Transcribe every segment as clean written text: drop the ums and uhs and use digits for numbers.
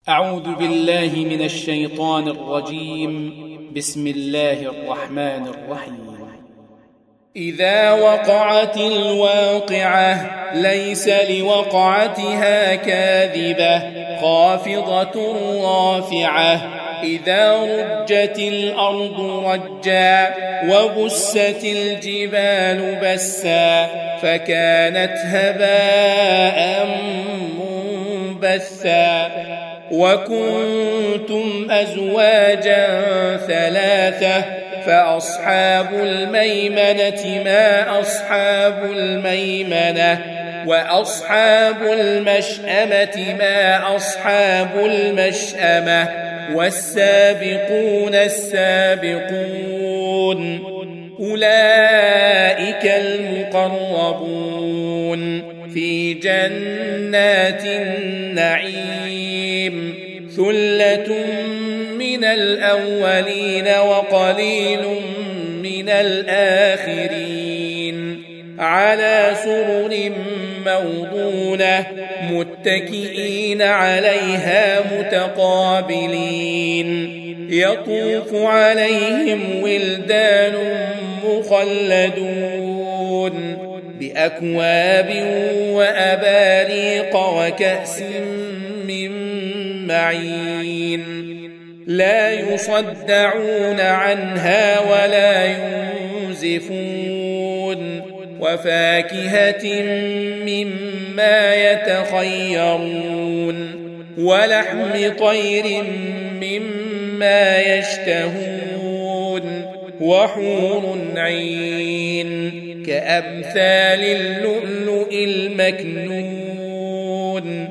أعوذ بالله من الشيطان الرجيم. بسم الله الرحمن الرحيم. إذا وقعت الواقعة ليس لوقعتها كاذبة خافضة رافعة إذا رجت الأرض رجا وبست الجبال بسا فكانت هباء منبثا وكنتم أزواجا ثلاثة فأصحاب الميمنة ما أصحاب الميمنة وأصحاب المشأمة ما أصحاب المشأمة والسابقون السابقون أولئك المقربون في جنات النعيم ثلة من الأولين وقليل من الآخرين على سرر موضونة متكئين عليها متقابلين يطوف عليهم ولدان مخلدون بأكواب وأباريق وكأس من معين لا يصدعون عنها ولا ينزفون وفاكهة مما يتخيرون ولحم طير مما يشتهون وحور عين كأمثال اللؤلؤ المكنون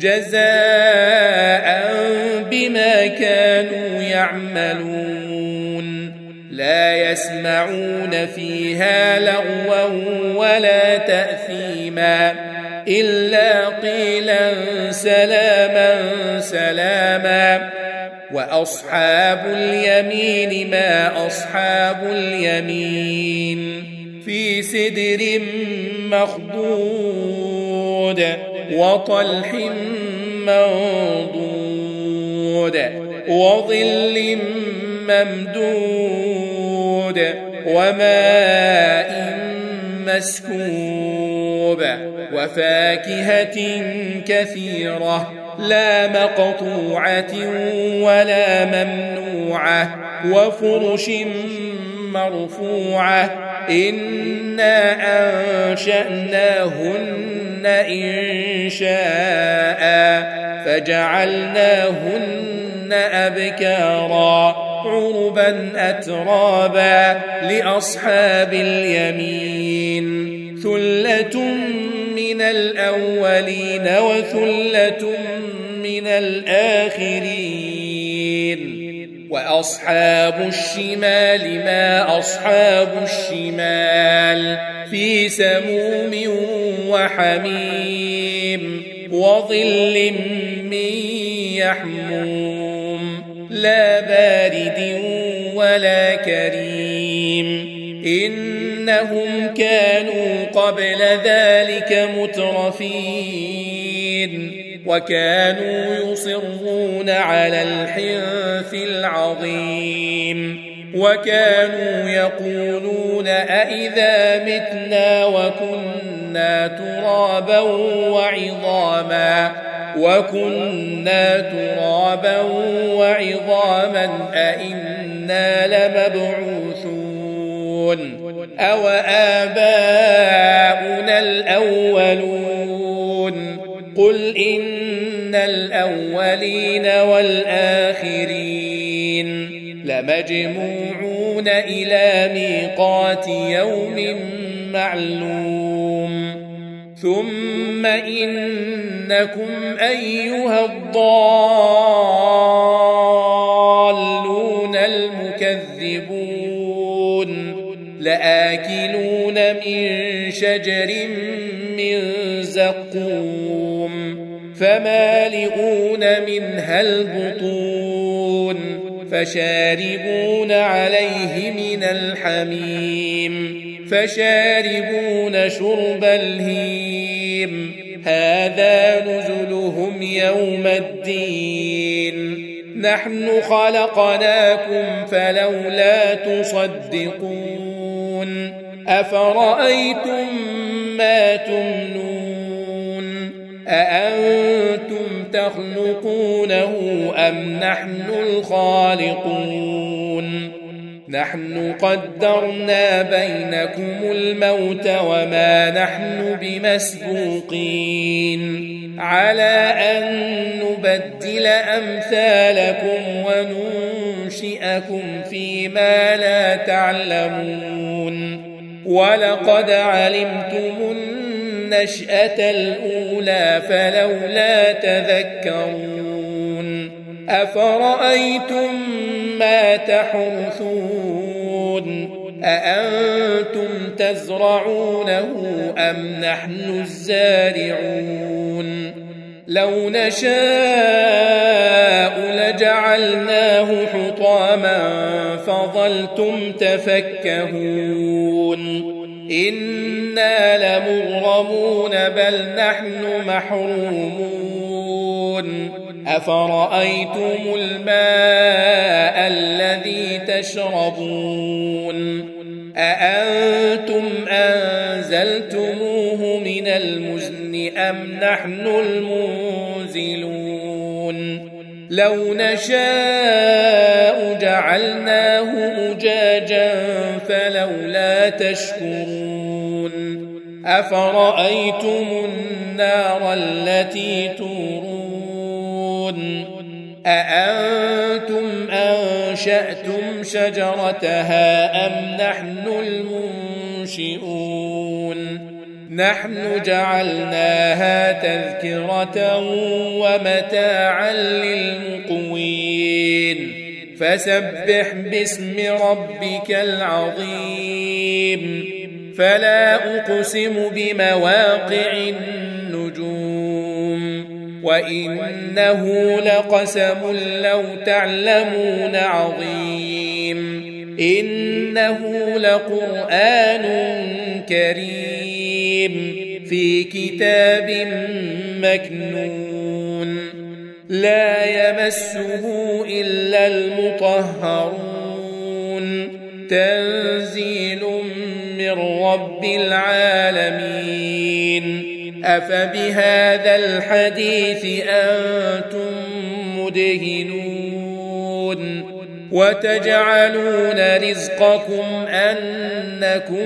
جزاء بما كانوا يعملون لا يسمعون فيها لغوا ولا تأثيما إلا قيلا سلاما سلاما وأصحاب اليمين ما أصحاب اليمين في سدر مخضود وطلح منضود وظل ممدود وماء مسكوب وفاكهة كثيرة لا مقطوعة ولا ممنوعة وفرش مرفوعة إنا أنشأناهن إنشاء فجعلناهن أبكارا عربا أترابا لأصحاب اليمين ثلة من الأولين وثلة من الآخرين وأصحاب الشمال ما أصحاب الشمال في سموم وحميم وظل من يحموم لا بارد ولا كريم إنهم كانوا قبل ذلك مترفين وكانوا يصرون على الحنث العظيم وكانوا يقولون أئذا متنا وكنا ترابا وعظاما أئنا لمبعوثون أو آباؤنا الأولون قل إن الأولين والآخرين لمجموعون إلى ميقات يوم معلوم ثم إنكم أيها الضالون المكذبون لآكلون من شجر من زقوم فمالئون منها البطون فشاربون عليه من الحميم فشاربون شرب الهيم هذا نزلهم يوم الدين نحن خلقناكم فلولا تصدقون أفرأيتم ما تمنون أأنتم تخلقونه أم نحن الخالقون نحن قدرنا بينكم الموت وما نحن بمسبوقين على أن نبدل أمثالكم وننشئكم فيما لا تعلمون ولقد علمتم النشأة الأولى فلولا تذكرون أفرأيتم ما تحرثون أأنتم تزرعونه أم نحن الزارعون لو نشاء لجعلناه حطاما فظلتم تفكهون إنا لمغرمون بل نحن محرومون أفرأيتم الماء الذي تشربون أأنتم أنزلتموه من المزن أم نحن المنزلون لو نشاء جعلناه أجاجا فلولا تشكرون أفرأيتم النار التي تورون أأنتم أنشأتم شجرتها أم نحن المنشئون نحن جعلناها تذكرة ومتاعا للمقوين فسبح باسم ربك العظيم فلا أقسم بمواقع النجوم وإنه لقسم لو تعلمون عظيم إنه لقرآن كريم في كتاب مكنون لا يمسه إلا المطهرون تنزيل من رب العالمين أفبهذا الحديث أنتم مدهنون وتجعلون رزقكم أنكم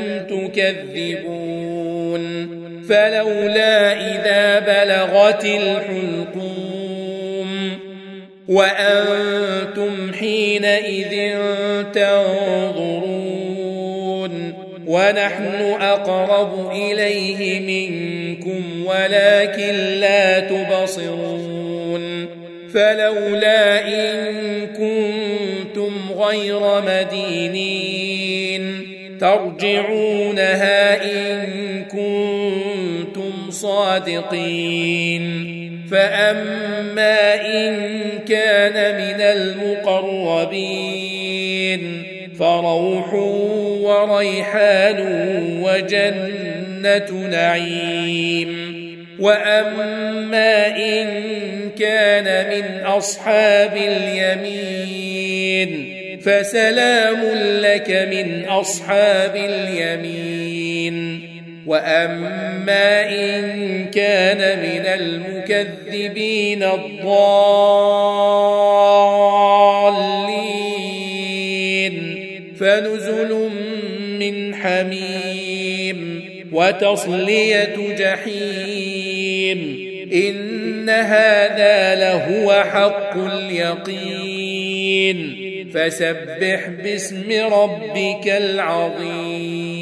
تكذبون فلولا إذا بلغت الحلقوم وأنتم حينئذ تنظرون ونحن أقرب إليه منكم ولكن لا تبصرون فلولا إن كنتم غير مدينين ترجعونها إن كنتم صادقين فأما إن كان من المقربين فروح وريحان وجنة نعيم وأما إن كان من أصحاب اليمين فسلام لك من أصحاب اليمين وأما إن كان من المكذبين الضالين فنزل من حميم وتصلية جحيم إن هذا لهو حق اليقين فسبح باسم ربك العظيم